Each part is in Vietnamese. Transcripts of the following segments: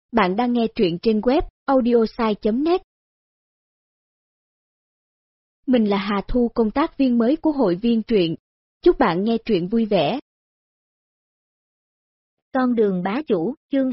Bạn đang nghe truyện trên web audiosai.net. Mình là Hà Thu, công tác viên mới của hội viên truyện. Chúc bạn nghe truyện vui vẻ. Con đường bá chủ, chương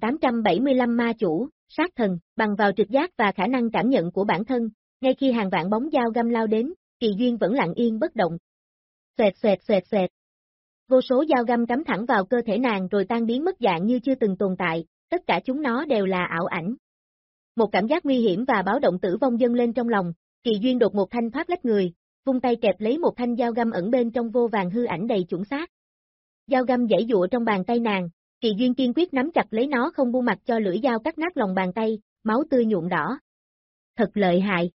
2875 ma chủ, sát thần, bằng vào trực giác và khả năng cảm nhận của bản thân, ngay khi hàng vạn bóng dao găm lao đến, Kỳ Duyên vẫn lặng yên bất động. Xoẹt xoẹt xoẹt xoẹt. Vô số dao găm cắm thẳng vào cơ thể nàng rồi tan biến mất dạng như chưa từng tồn tại, tất cả chúng nó đều là ảo ảnh. Một cảm giác nguy hiểm và báo động tử vong dâng lên trong lòng, Kỳ Duyên đột một thanh thoát lách người, vung tay kẹp lấy một thanh dao găm ẩn bên trong vô vàn hư ảnh đầy chuẩn xác. Dao găm giãy giụa trong bàn tay nàng, Kỳ Duyên kiên quyết nắm chặt lấy nó không buông mặc cho lưỡi dao cắt nát lòng bàn tay, máu tươi nhuộm đỏ. Thật lợi hại.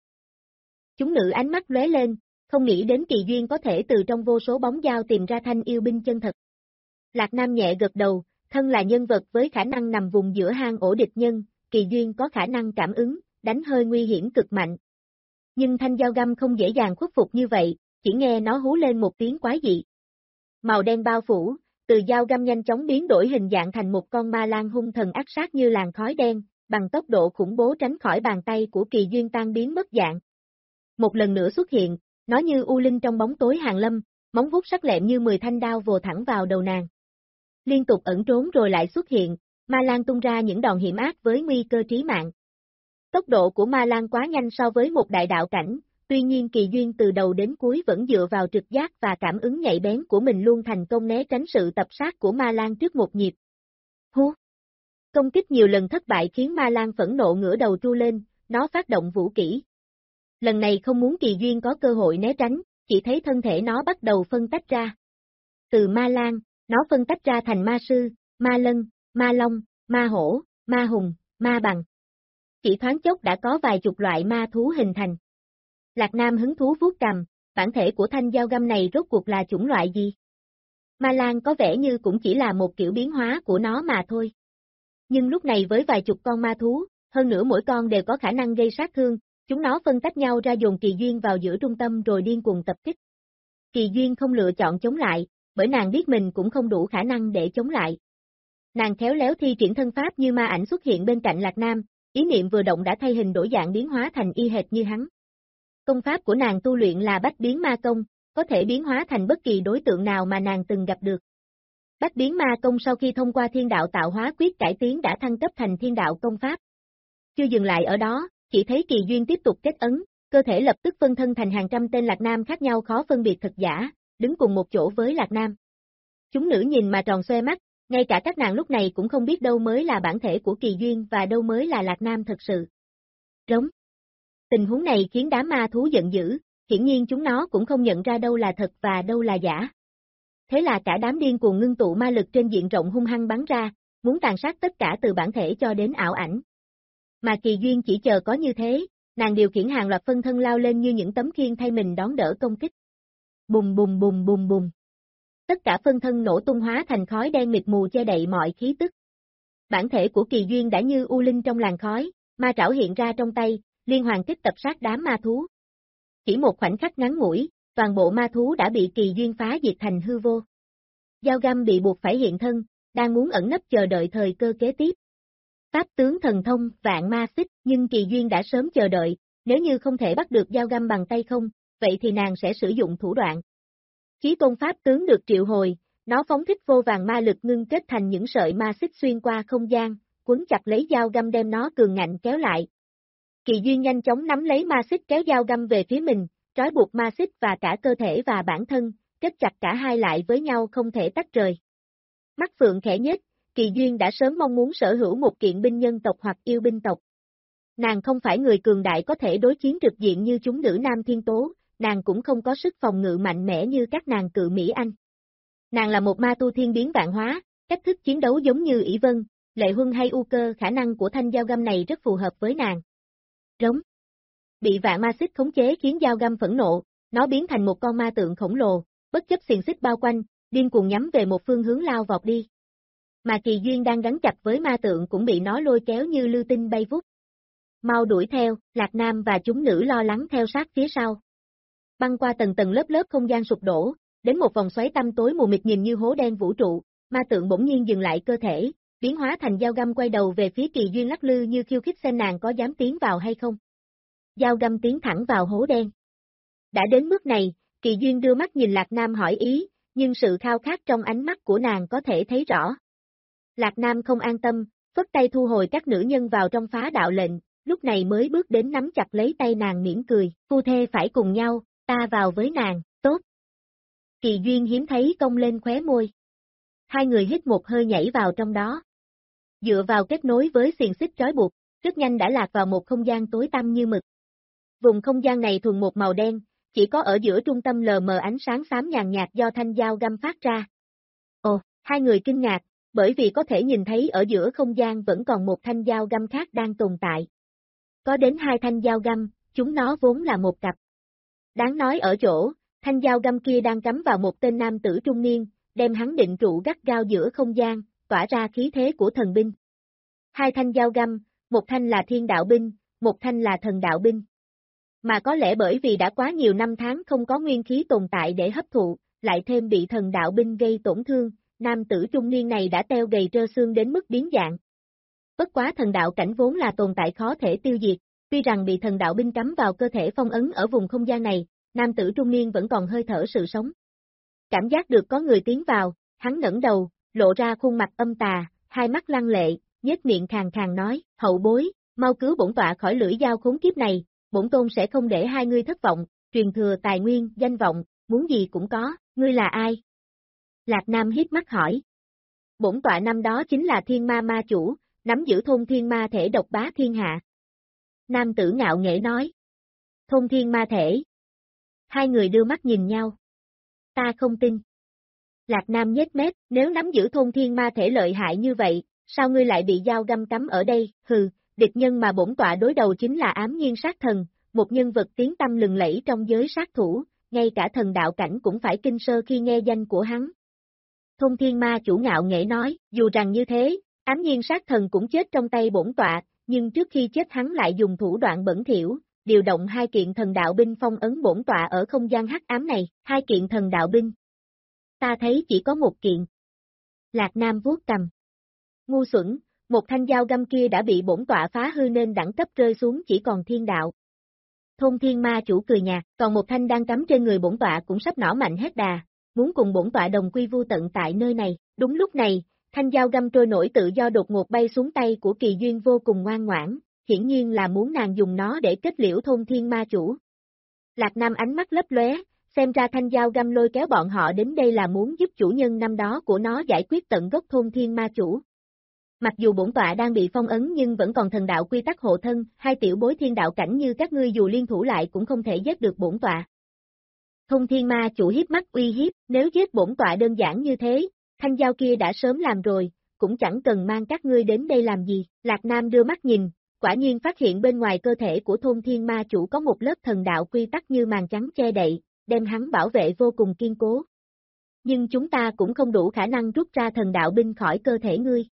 Chúng nữ ánh mắt lóe lên, không nghĩ đến Kỳ Duyên có thể từ trong vô số bóng dao tìm ra thanh yêu binh chân thật. Lạc Nam nhẹ gật đầu, thân là nhân vật với khả năng nằm vùng giữa hang ổ địch nhân, Kỳ Duyên có khả năng cảm ứng, đánh hơi nguy hiểm cực mạnh. Nhưng thanh dao găm không dễ dàng khuất phục như vậy, chỉ nghe nó hú lên một tiếng quái dị. Màu đen bao phủ, từ dao găm nhanh chóng biến đổi hình dạng thành một con ma lang hung thần ác sát như làn khói đen, bằng tốc độ khủng bố tránh khỏi bàn tay của Kỳ Duyên tan biến mất dạng. Một lần nữa xuất hiện, nó như u linh trong bóng tối hàng lâm, móng vuốt sắc lẹm như 10 thanh đao vồ thẳng vào đầu nàng. Liên tục ẩn trốn rồi lại xuất hiện, ma lang tung ra những đòn hiểm ác với nguy cơ trí mạng. Tốc độ của ma lang quá nhanh so với một đại đạo cảnh, tuy nhiên Kỳ Duyên từ đầu đến cuối vẫn dựa vào trực giác và cảm ứng nhạy bén của mình luôn thành công né tránh sự tập sát của ma lang trước một nhịp. Hú! Công kích nhiều lần thất bại khiến ma lang phẫn nộ ngửa đầu tru lên, nó phát động vũ kỹ. Lần này không muốn Kỳ Duyên có cơ hội né tránh, chỉ thấy thân thể nó bắt đầu phân tách ra. Từ ma lang, nó phân tách ra thành ma sư, ma lân, ma long, ma hổ, ma hùng, ma bằng. Chỉ thoáng chốc đã có vài chục loại ma thú hình thành. Lạc Nam hứng thú vuốt cằm, bản thể của thanh dao găm này rốt cuộc là chủng loại gì? Ma lang có vẻ như cũng chỉ là một kiểu biến hóa của nó mà thôi. Nhưng lúc này với vài chục con ma thú, hơn nữa mỗi con đều có khả năng gây sát thương, chúng nó phân tách nhau ra dồn Kỳ Duyên vào giữa trung tâm rồi điên cuồng tập kích. Kỳ Duyên không lựa chọn chống lại, bởi nàng biết mình cũng không đủ khả năng để chống lại. Nàng khéo léo thi triển thân pháp như ma ảnh xuất hiện bên cạnh Lạc Nam, ý niệm vừa động đã thay hình đổi dạng biến hóa thành y hệt như hắn. Công pháp của nàng tu luyện là bách biến ma công, có thể biến hóa thành bất kỳ đối tượng nào mà nàng từng gặp được. Bách biến ma công sau khi thông qua thiên đạo tạo hóa quyết cải tiến đã thăng cấp thành thiên đạo công pháp. Chưa dừng lại ở đó, chỉ thấy Kỳ Duyên tiếp tục kết ấn, cơ thể lập tức phân thân thành hàng trăm tên Lạc Nam khác nhau khó phân biệt thật giả, đứng cùng một chỗ với Lạc Nam. Chúng nữ nhìn mà tròn xoe mắt, ngay cả các nàng lúc này cũng không biết đâu mới là bản thể của Kỳ Duyên và đâu mới là Lạc Nam thật sự. Rống. Tình huống này khiến đám ma thú giận dữ, hiển nhiên chúng nó cũng không nhận ra đâu là thật và đâu là giả. Thế là cả đám điên cuồng ngưng tụ ma lực trên diện rộng hung hăng bắn ra, muốn tàn sát tất cả từ bản thể cho đến ảo ảnh. Mà Kỳ Duyên chỉ chờ có như thế, nàng điều khiển hàng loạt phân thân lao lên như những tấm khiên thay mình đón đỡ công kích. Bùng bùng bùng bùng bùng. Tất cả phân thân nổ tung hóa thành khói đen mịt mù che đậy mọi khí tức. Bản thể của Kỳ Duyên đã như u linh trong làn khói, ma trảo hiện ra trong tay, liên hoàn kích tập sát đám ma thú. Chỉ một khoảnh khắc ngắn ngủi, toàn bộ ma thú đã bị Kỳ Duyên phá diệt thành hư vô. Dao găm bị buộc phải hiện thân, đang muốn ẩn nấp chờ đợi thời cơ kế tiếp. Pháp tướng thần thông, vạn ma xích, nhưng Kỳ Duyên đã sớm chờ đợi, nếu như không thể bắt được dao găm bằng tay không, vậy thì nàng sẽ sử dụng thủ đoạn. Chí tôn pháp tướng được triệu hồi, nó phóng thích vô vàng ma lực ngưng kết thành những sợi ma xích xuyên qua không gian, quấn chặt lấy dao găm đem nó cường ngạnh kéo lại. Kỳ Duyên nhanh chóng nắm lấy ma xích kéo dao găm về phía mình, trói buộc ma xích và cả cơ thể và bản thân, kết chặt cả hai lại với nhau không thể tách rời. Mắt phượng khẽ nhếch, Kỳ Duyên đã sớm mong muốn sở hữu một kiện binh nhân tộc hoặc yêu binh tộc. Nàng không phải người cường đại có thể đối chiến trực diện như chúng nữ Nam Thiên Tố, nàng cũng không có sức phòng ngự mạnh mẽ như các nàng cự Mỹ Anh. Nàng là một ma tu thiên biến vạn hóa, cách thức chiến đấu giống như ỷ Vân, Lệ Huân hay U Cơ, khả năng của thanh dao găm này rất phù hợp với nàng. Rống. Bị vạn ma xích khống chế khiến dao găm phẫn nộ, nó biến thành một con ma tượng khổng lồ, bất chấp xiềng xích bao quanh, điên cuồng nhắm về một phương hướng lao vọt đi. Mà Kỳ Duyên đang gắn chặt với ma tượng cũng bị nó lôi kéo như lưu tinh bay vút. Mau đuổi theo, Lạc Nam và chúng nữ lo lắng theo sát phía sau. Băng qua tầng tầng lớp lớp không gian sụp đổ, đến một vòng xoáy tăm tối mù mịt nhìn như hố đen vũ trụ, ma tượng bỗng nhiên dừng lại cơ thể, biến hóa thành dao găm quay đầu về phía Kỳ Duyên lắc lư như khiêu khích xem nàng có dám tiến vào hay không. Dao găm tiến thẳng vào hố đen. Đã đến mức này, Kỳ Duyên đưa mắt nhìn Lạc Nam hỏi ý, nhưng sự khao khát trong ánh mắt của nàng có thể thấy rõ. Lạc Nam không an tâm, phất tay thu hồi các nữ nhân vào trong phá đạo lệnh, lúc này mới bước đến nắm chặt lấy tay nàng mỉm cười, phu thê phải cùng nhau, ta vào với nàng, tốt. Kỳ Duyên hiếm thấy cong lên khóe môi. Hai người hít một hơi nhảy vào trong đó. Dựa vào kết nối với xiềng xích trói buộc, rất nhanh đã lạc vào một không gian tối tăm như mực. Vùng không gian này thuần một màu đen, chỉ có ở giữa trung tâm lờ mờ ánh sáng xám nhàn nhạt do thanh dao găm phát ra. Ồ, hai người kinh ngạc, bởi vì có thể nhìn thấy ở giữa không gian vẫn còn một thanh dao găm khác đang tồn tại. Có đến hai thanh dao găm, chúng nó vốn là một cặp. Đáng nói ở chỗ, thanh dao găm kia đang cắm vào một tên nam tử trung niên, đem hắn định trụ gắt gao giữa không gian, tỏa ra khí thế của thần binh. Hai thanh dao găm, một thanh là thiên đạo binh, một thanh là thần đạo binh. Mà có lẽ bởi vì đã quá nhiều năm tháng không có nguyên khí tồn tại để hấp thụ, lại thêm bị thần đạo binh gây tổn thương, nam tử trung niên này đã teo gầy trơ xương đến mức biến dạng. Bất quá thần đạo cảnh vốn là tồn tại khó thể tiêu diệt, tuy rằng bị thần đạo binh cắm vào cơ thể phong ấn ở vùng không gian này, nam tử trung niên vẫn còn hơi thở sự sống. Cảm giác được có người tiến vào, hắn ngẩng đầu, lộ ra khuôn mặt âm tà, hai mắt lăng lệ, nhếch miệng khàn khàn nói, hậu bối, mau cứu bổn tọa khỏi lưỡi dao khốn kiếp này, bổn tôn sẽ không để hai ngươi thất vọng, truyền thừa tài nguyên, danh vọng, muốn gì cũng có, ngươi là ai? Lạc Nam hít mắt hỏi. Bổn tọa năm đó chính là thiên ma ma chủ, nắm giữ thôn thiên ma thể độc bá thiên hạ. Nam tử ngạo nghễ nói. Thôn thiên ma thể. Hai người đưa mắt nhìn nhau. Ta không tin. Lạc Nam nhếch mép, nếu nắm giữ thôn thiên ma thể lợi hại như vậy, sao ngươi lại bị dao găm cắm ở đây, hừ, địch nhân mà bổn tọa đối đầu chính là Ám Nhiên sát thần, một nhân vật tiếng tăm lừng lẫy trong giới sát thủ, ngay cả thần đạo cảnh cũng phải kinh sơ khi nghe danh của hắn. Thôn thiên ma chủ ngạo nghễ nói, dù rằng như thế, Ám Nhiên sát thần cũng chết trong tay bổn tọa, nhưng trước khi chết hắn lại dùng thủ đoạn bẩn thỉu, điều động hai kiện thần đạo binh phong ấn bổn tọa ở không gian hắc ám này, hai kiện thần đạo binh. Ta thấy chỉ có một kiện. Lạc Nam vuốt cầm. Ngu xuẩn, một thanh dao găm kia đã bị bổn tọa phá hư nên đẳng cấp rơi xuống chỉ còn thiên đạo. Thôn thiên ma chủ cười nhạt, còn một thanh đang cắm trên người bổn tọa cũng sắp nỏ mạnh hết đà, muốn cùng bổn tọa đồng quy vu tận tại nơi này. Đúng lúc này, thanh dao găm trôi nổi tự do đột ngột bay xuống tay của Kỳ Duyên vô cùng ngoan ngoãn, hiển nhiên là muốn nàng dùng nó để kết liễu thôn thiên ma chủ. Lạc Nam ánh mắt lấp lóe, xem ra thanh dao găm lôi kéo bọn họ đến đây là muốn giúp chủ nhân năm đó của nó giải quyết tận gốc thôn thiên ma chủ. Mặc dù bổn tọa đang bị phong ấn nhưng vẫn còn thần đạo quy tắc hộ thân, hai tiểu bối thiên đạo cảnh như các ngươi dù liên thủ lại cũng không thể giết được bổn tọa. Thôn thiên ma chủ hiếp mắt uy hiếp, nếu giết bổn tọa đơn giản như thế, thanh dao kia đã sớm làm rồi, cũng chẳng cần mang các ngươi đến đây làm gì. Lạc Nam đưa mắt nhìn, quả nhiên phát hiện bên ngoài cơ thể của thôn thiên ma chủ có một lớp thần đạo quy tắc như màn trắng che đậy, đem hắn bảo vệ vô cùng kiên cố. Nhưng chúng ta cũng không đủ khả năng rút ra thần đạo binh khỏi cơ thể ngươi.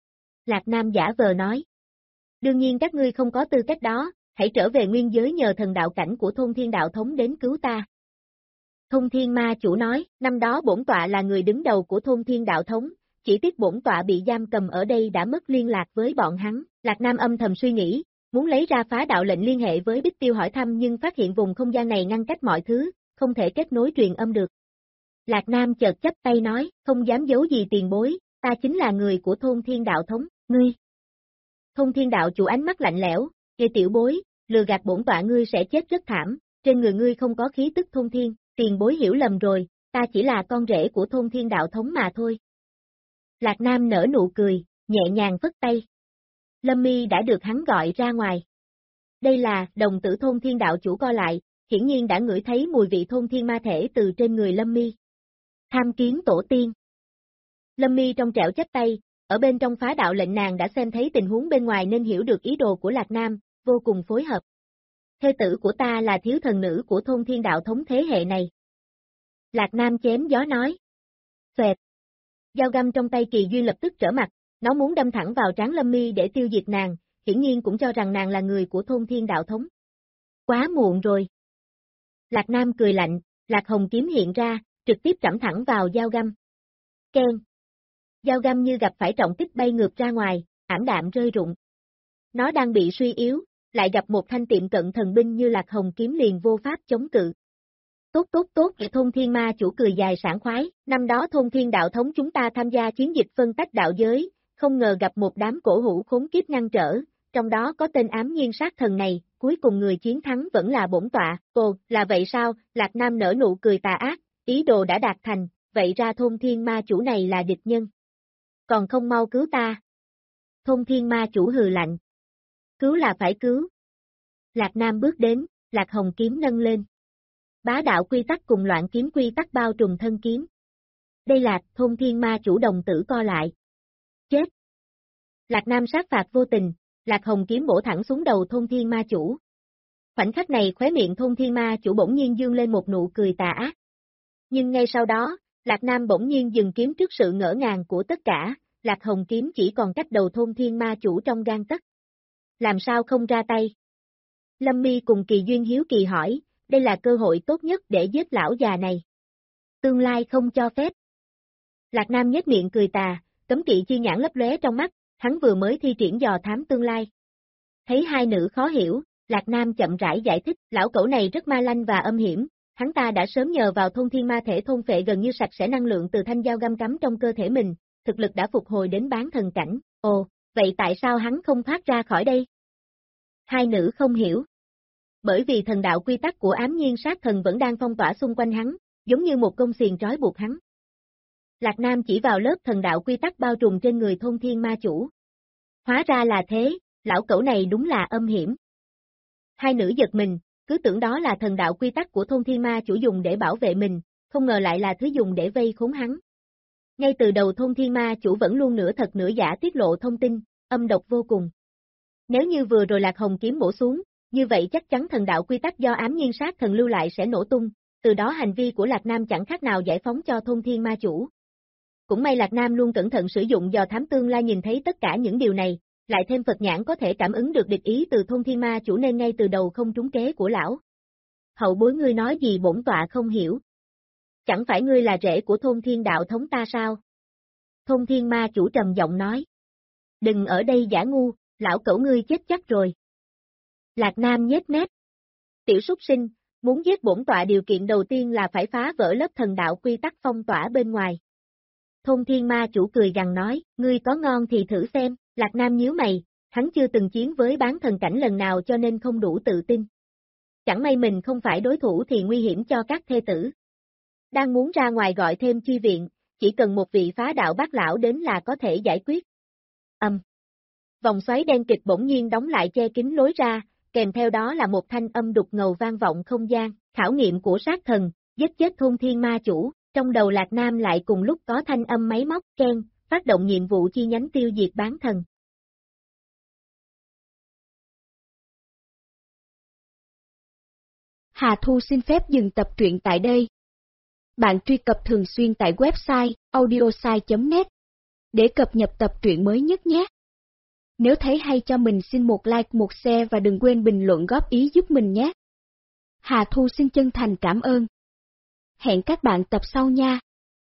Lạc Nam giả vờ nói. Đương nhiên các ngươi không có tư cách đó, hãy trở về nguyên giới nhờ thần đạo cảnh của thôn thiên đạo thống đến cứu ta. Thôn thiên ma chủ nói, năm đó bổn tọa là người đứng đầu của thôn thiên đạo thống, chỉ tiếc bổn tọa bị giam cầm ở đây đã mất liên lạc với bọn hắn. Lạc Nam âm thầm suy nghĩ, muốn lấy ra phá đạo lệnh liên hệ với Bích Tiêu hỏi thăm nhưng phát hiện vùng không gian này ngăn cách mọi thứ, không thể kết nối truyền âm được. Lạc Nam chợt chắp tay nói, không dám giấu gì tiền bối, ta chính là người của thôn thiên đạo thống, ngươi. Thôn thiên đạo chủ ánh mắt lạnh lẽo, "Kìa tiểu bối, lừa gạt bổn tọa ngươi sẽ chết rất thảm, trên người ngươi không có khí tức thôn thiên, tiền bối hiểu lầm rồi, ta chỉ là con rể của thôn thiên đạo thống mà thôi." Lạc Nam nở nụ cười, nhẹ nhàng phất tay. Lâm Mi đã được hắn gọi ra ngoài. Đây là, đồng tử thôn thiên đạo chủ co lại, hiển nhiên đã ngửi thấy mùi vị thôn thiên ma thể từ trên người Lâm Mi. Tham kiến tổ tiên. Lâm Mi trong trẻo chắp tay, ở bên trong phá đạo lệnh nàng đã xem thấy tình huống bên ngoài nên hiểu được ý đồ của Lạc Nam, vô cùng phối hợp. Thê tử của ta là thiếu thần nữ của thôn thiên đạo thống thế hệ này. Lạc Nam chém gió nói. Xoẹt. Dao găm trong tay Kỳ Duyên lập tức trở mặt, nó muốn đâm thẳng vào trán Lâm Mi để tiêu diệt nàng, hiển nhiên cũng cho rằng nàng là người của thôn thiên đạo thống. Quá muộn rồi. Lạc Nam cười lạnh, Lạc Hồng kiếm hiện ra, trực tiếp trẫm thẳng vào dao găm. Keng. Dao găm như gặp phải trọng kích bay ngược ra ngoài, ảm đạm rơi rụng. Nó đang bị suy yếu, lại gặp một thanh tiệm cận thần binh như Lạc Hồng kiếm liền vô pháp chống cự. Tốt, Thôn Thiên Ma chủ cười dài sảng khoái, năm đó Thôn Thiên đạo thống chúng ta tham gia chiến dịch phân tách đạo giới, không ngờ gặp một đám cổ hủ khốn kiếp ngăn trở, trong đó có tên ám nhiên sát thần này, cuối cùng người chiến thắng vẫn là bổn tọa. Ồ, là vậy sao? Lạc Nam nở nụ cười tà ác, ý đồ đã đạt thành, vậy ra Thôn Thiên Ma chủ này là địch nhân. Còn không mau cứu ta. Thôn Thiên Ma chủ hừ lạnh. Cứu là phải cứu. Lạc Nam bước đến, Lạc Hồng kiếm nâng lên. Bá đạo quy tắc cùng loạn kiếm quy tắc bao trùm thân kiếm. Đây là Thôn Thiên Ma chủ đồng tử co lại. Chết! Lạc Nam sát phạt vô tình, Lạc Hồng kiếm bổ thẳng xuống đầu Thôn Thiên Ma chủ. Khoảnh khắc này khóe miệng Thôn Thiên Ma chủ bỗng nhiên dương lên một nụ cười tà ác. Nhưng ngay sau đó, Lạc Nam bỗng nhiên dừng kiếm trước sự ngỡ ngàng của tất cả, Lạc Hồng kiếm chỉ còn cách đầu Thôn Thiên Ma chủ trong gang tấc. Làm sao không ra tay? Lâm Mi cùng Kỳ Duyên hiếu kỳ hỏi, đây là cơ hội tốt nhất để giết lão già này. Tương lai không cho phép. Lạc Nam nhếch miệng cười tà, cấm kỵ chi nhãn lấp lóe trong mắt, hắn vừa mới thi triển dò thám tương lai. Thấy hai nữ khó hiểu, Lạc Nam chậm rãi giải thích, lão cẩu này rất ma lanh và âm hiểm, hắn ta đã sớm nhờ vào thôn thiên ma thể thôn phệ gần như sạch sẽ năng lượng từ thanh dao găm cắm trong cơ thể mình, thực lực đã phục hồi đến bán thần cảnh. Ồ, vậy tại sao hắn không thoát ra khỏi đây? Hai nữ không hiểu. Bởi vì thần đạo quy tắc của ám nhiên sát thần vẫn đang phong tỏa xung quanh hắn, giống như một công xiềng trói buộc hắn. Lạc Nam chỉ vào lớp thần đạo quy tắc bao trùm trên người thôn thiên ma chủ. Hóa ra là thế, lão cẩu này đúng là âm hiểm. Hai nữ giật mình, cứ tưởng đó là thần đạo quy tắc của thôn thiên ma chủ dùng để bảo vệ mình, không ngờ lại là thứ dùng để vây khốn hắn. Ngay từ đầu thôn thiên ma chủ vẫn luôn nửa thật nửa giả tiết lộ thông tin, âm độc vô cùng. Nếu như vừa rồi Lạc Hồng kiếm bổ xuống, như vậy chắc chắn thần đạo quy tắc do ám nhiên sát thần lưu lại sẽ nổ tung, từ đó hành vi của Lạc Nam chẳng khác nào giải phóng cho thôn thiên ma chủ. Cũng may Lạc Nam luôn cẩn thận sử dụng dò thám tương lai nhìn thấy tất cả những điều này, lại thêm Phật nhãn có thể cảm ứng được địch ý từ thôn thiên ma chủ nên ngay từ đầu không trúng kế của lão. Hậu bối ngươi nói gì bổn tọa không hiểu. Chẳng phải ngươi là rể của thôn thiên đạo thống ta sao? Thôn thiên ma chủ trầm giọng nói. Đừng ở đây giả ngu, lão cẩu ngươi chết chắc rồi. Lạc Nam nhếch mép. Tiểu súc sinh, muốn giết bổn tọa điều kiện đầu tiên là phải phá vỡ lớp thần đạo quy tắc phong tỏa bên ngoài. Thôn thiên ma chủ cười gằn nói, ngươi có ngon thì thử xem, Lạc Nam nhíu mày, hắn chưa từng chiến với bán thần cảnh lần nào cho nên không đủ tự tin. Chẳng may mình không phải đối thủ thì nguy hiểm cho các thê tử. Đang muốn ra ngoài gọi thêm chi viện, chỉ cần một vị phá đạo bác lão đến là có thể giải quyết. Vòng xoáy đen kịch bỗng nhiên đóng lại che kín lối ra, kèm theo đó là một thanh âm đục ngầu vang vọng không gian, khảo nghiệm của sát thần, giết chết thôn thiên ma chủ, trong đầu Lạc Nam lại cùng lúc có thanh âm máy móc, keng, phát động nhiệm vụ chi nhánh tiêu diệt bán thần. Hà Thu xin phép dừng tập truyện tại đây. Bạn truy cập thường xuyên tại website audiosai.net để cập nhật tập truyện mới nhất nhé. Nếu thấy hay cho mình xin một like một share và đừng quên bình luận góp ý giúp mình nhé. Hà Thu xin chân thành cảm ơn. Hẹn các bạn tập sau nha.